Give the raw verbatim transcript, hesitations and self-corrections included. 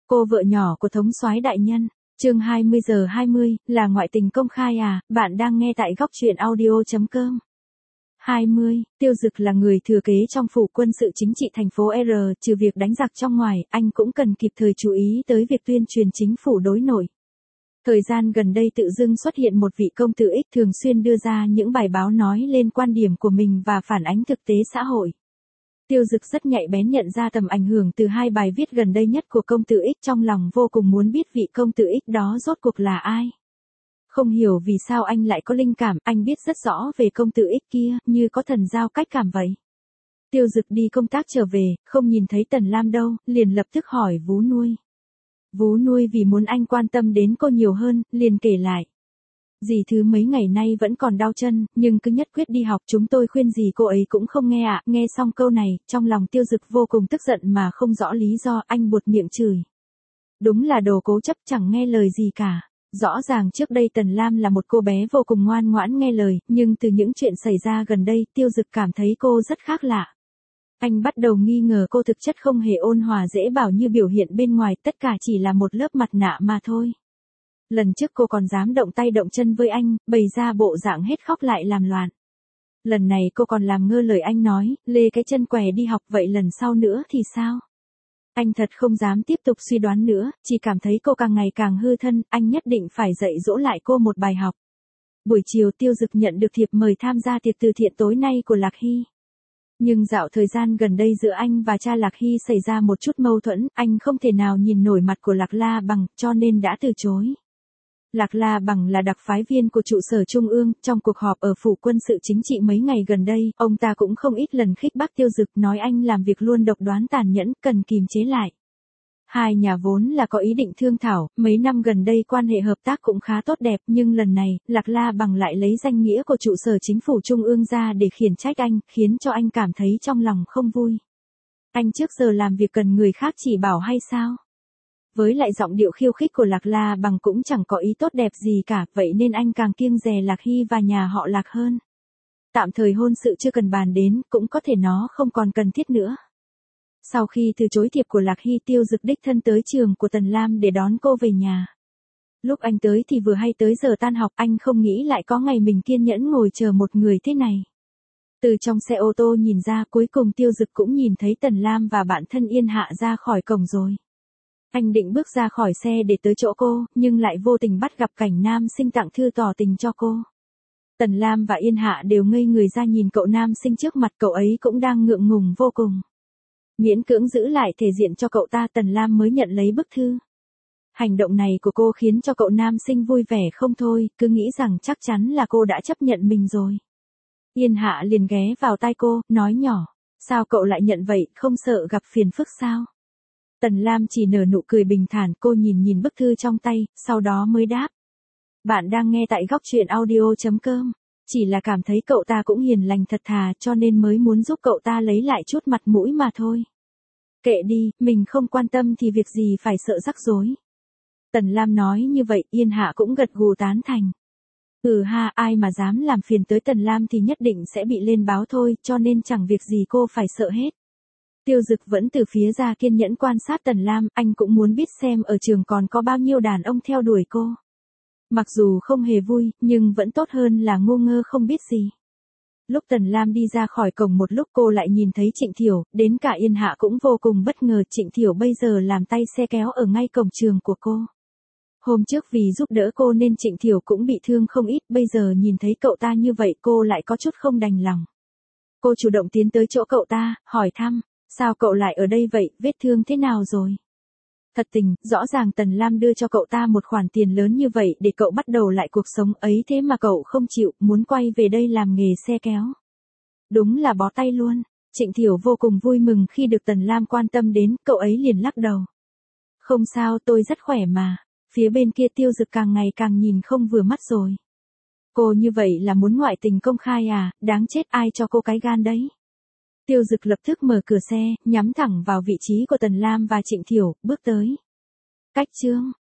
Cô vợ nhỏ của thống soái đại nhân. Chương hai mươi giờ hai mươi, là ngoại tình công khai à, bạn đang nghe tại góc truyện audio.com. hai mươi, Tiêu Dực là người thừa kế trong phủ quân sự chính trị thành phố R, trừ việc đánh giặc trong ngoài, anh cũng cần kịp thời chú ý tới việc tuyên truyền chính phủ đối nội. Thời gian gần đây tự dưng xuất hiện một vị công tử X thường xuyên đưa ra những bài báo nói lên quan điểm của mình và phản ánh thực tế xã hội. Tiêu Dực rất nhạy bén nhận ra tầm ảnh hưởng từ hai bài viết gần đây nhất của công tử X, trong lòng vô cùng muốn biết vị công tử X đó rốt cuộc là ai. Không hiểu vì sao anh lại có linh cảm, anh biết rất rõ về công tử X kia, như có thần giao cách cảm vậy. Tiêu Dực đi công tác trở về, không nhìn thấy Tần Lam đâu, liền lập tức hỏi Vú Nuôi. Vú Nuôi vì muốn anh quan tâm đến cô nhiều hơn, liền kể lại. Dì Thứ mấy ngày nay vẫn còn đau chân, nhưng cứ nhất quyết đi học, chúng tôi khuyên gì cô ấy cũng không nghe ạ. Nghe xong câu này, trong lòng Tiêu Dực vô cùng tức giận mà không rõ lý do, anh buột miệng chửi. Đúng là đồ cố chấp, chẳng nghe lời gì cả. Rõ ràng trước đây Tần Lam là một cô bé vô cùng ngoan ngoãn nghe lời, nhưng từ những chuyện xảy ra gần đây, Tiêu Dực cảm thấy cô rất khác lạ. Anh bắt đầu nghi ngờ cô thực chất không hề ôn hòa dễ bảo như biểu hiện bên ngoài, tất cả chỉ là một lớp mặt nạ mà thôi. Lần trước cô còn dám động tay động chân với anh, bày ra bộ dạng hết khóc lại làm loạn. Lần này cô còn làm ngơ lời anh nói, lê cái chân què đi học, vậy lần sau nữa thì sao? Anh thật không dám tiếp tục suy đoán nữa, chỉ cảm thấy cô càng ngày càng hư thân, anh nhất định phải dạy dỗ lại cô một bài học. Buổi chiều Tiêu Dực nhận được thiệp mời tham gia tiệc từ thiện tối nay của Lạc Hy. Nhưng dạo thời gian gần đây giữa anh và cha Lạc Hy xảy ra một chút mâu thuẫn, anh không thể nào nhìn nổi mặt của Lạc La Bằng, cho nên đã từ chối. Lạc La Bằng là đặc phái viên của trụ sở Trung ương, trong cuộc họp ở phủ quân sự chính trị mấy ngày gần đây, ông ta cũng không ít lần khích bác Tiêu Dực, nói anh làm việc luôn độc đoán tàn nhẫn, cần kìm chế lại. Hai nhà vốn là có ý định thương thảo, mấy năm gần đây quan hệ hợp tác cũng khá tốt đẹp, nhưng lần này, Lạc La Bằng lại lấy danh nghĩa của trụ sở chính phủ Trung ương ra để khiển trách anh, khiến cho anh cảm thấy trong lòng không vui. Anh trước giờ làm việc cần người khác chỉ bảo hay sao? Với lại giọng điệu khiêu khích của Lạc La Bằng cũng chẳng có ý tốt đẹp gì cả, vậy nên anh càng kiêng dè Lạc Hy và nhà họ Lạc hơn. Tạm thời hôn sự chưa cần bàn đến, cũng có thể nó không còn cần thiết nữa. Sau khi từ chối thiệp của Lạc Hy, Tiêu Dực đích thân tới trường của Tần Lam để đón cô về nhà. Lúc anh tới thì vừa hay tới giờ tan học, anh không nghĩ lại có ngày mình kiên nhẫn ngồi chờ một người thế này. Từ trong xe ô tô nhìn ra, cuối cùng Tiêu Dực cũng nhìn thấy Tần Lam và bạn thân Yên Hạ ra khỏi cổng rồi. Anh định bước ra khỏi xe để tới chỗ cô, nhưng lại vô tình bắt gặp cảnh nam sinh tặng thư tỏ tình cho cô. Tần Lam và Yên Hạ đều ngây người ra nhìn cậu nam sinh trước mặt, cậu ấy cũng đang ngượng ngùng vô cùng. Miễn cưỡng giữ lại thể diện cho cậu ta, Tần Lam mới nhận lấy bức thư. Hành động này của cô khiến cho cậu nam sinh vui vẻ không thôi, cứ nghĩ rằng chắc chắn là cô đã chấp nhận mình rồi. Yên Hạ liền ghé vào tai cô, nói nhỏ, sao cậu lại nhận vậy, không sợ gặp phiền phức sao? Tần Lam chỉ nở nụ cười bình thản, cô nhìn nhìn bức thư trong tay, sau đó mới đáp. Bạn đang nghe tại góc truyện audio.com. Chỉ là cảm thấy cậu ta cũng hiền lành thật thà, cho nên mới muốn giúp cậu ta lấy lại chút mặt mũi mà thôi. Kệ đi, mình không quan tâm thì việc gì phải sợ rắc rối. Tần Lam nói như vậy, Yên Hạ cũng gật gù tán thành. Ừ ha, ai mà dám làm phiền tới Tần Lam thì nhất định sẽ bị lên báo thôi, cho nên chẳng việc gì cô phải sợ hết. Tiêu Dực vẫn từ phía ra kiên nhẫn quan sát Tần Lam, anh cũng muốn biết xem ở trường còn có bao nhiêu đàn ông theo đuổi cô. Mặc dù không hề vui, nhưng vẫn tốt hơn là ngu ngơ không biết gì. Lúc Tần Lam đi ra khỏi cổng một lúc, cô lại nhìn thấy Trịnh Thiểu, đến cả Yên Hạ cũng vô cùng bất ngờ. Trịnh Thiểu bây giờ làm tay xe kéo ở ngay cổng trường của cô. Hôm trước vì giúp đỡ cô nên Trịnh Thiểu cũng bị thương không ít, bây giờ nhìn thấy cậu ta như vậy cô lại có chút không đành lòng. Cô chủ động tiến tới chỗ cậu ta, hỏi thăm, sao cậu lại ở đây vậy, vết thương thế nào rồi? Thật tình, rõ ràng Tần Lam đưa cho cậu ta một khoản tiền lớn như vậy để cậu bắt đầu lại cuộc sống ấy, thế mà cậu không chịu, muốn quay về đây làm nghề xe kéo. Đúng là bó tay luôn. Trịnh Thiểu vô cùng vui mừng khi được Tần Lam quan tâm đến, cậu ấy liền lắc đầu. Không sao, tôi rất khỏe mà. Phía bên kia Tiêu Dực càng ngày càng nhìn không vừa mắt rồi. Cô như vậy là muốn ngoại tình công khai à, đáng chết, ai cho cô cái gan đấy. Tiêu Dực lập tức mở cửa xe, nhắm thẳng vào vị trí của Tần Lam và Trịnh Thiểu, bước tới. Cách chương,